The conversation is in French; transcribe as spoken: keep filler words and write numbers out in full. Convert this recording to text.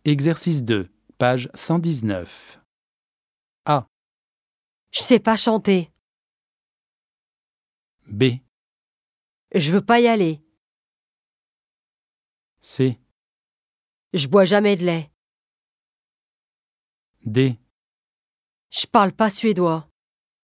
Exercice deux, page cent dix-neuf. A. Je sais pas chanter. B. Je veux pas y aller. C. Je bois jamais de lait. D. Je parle pas suédois.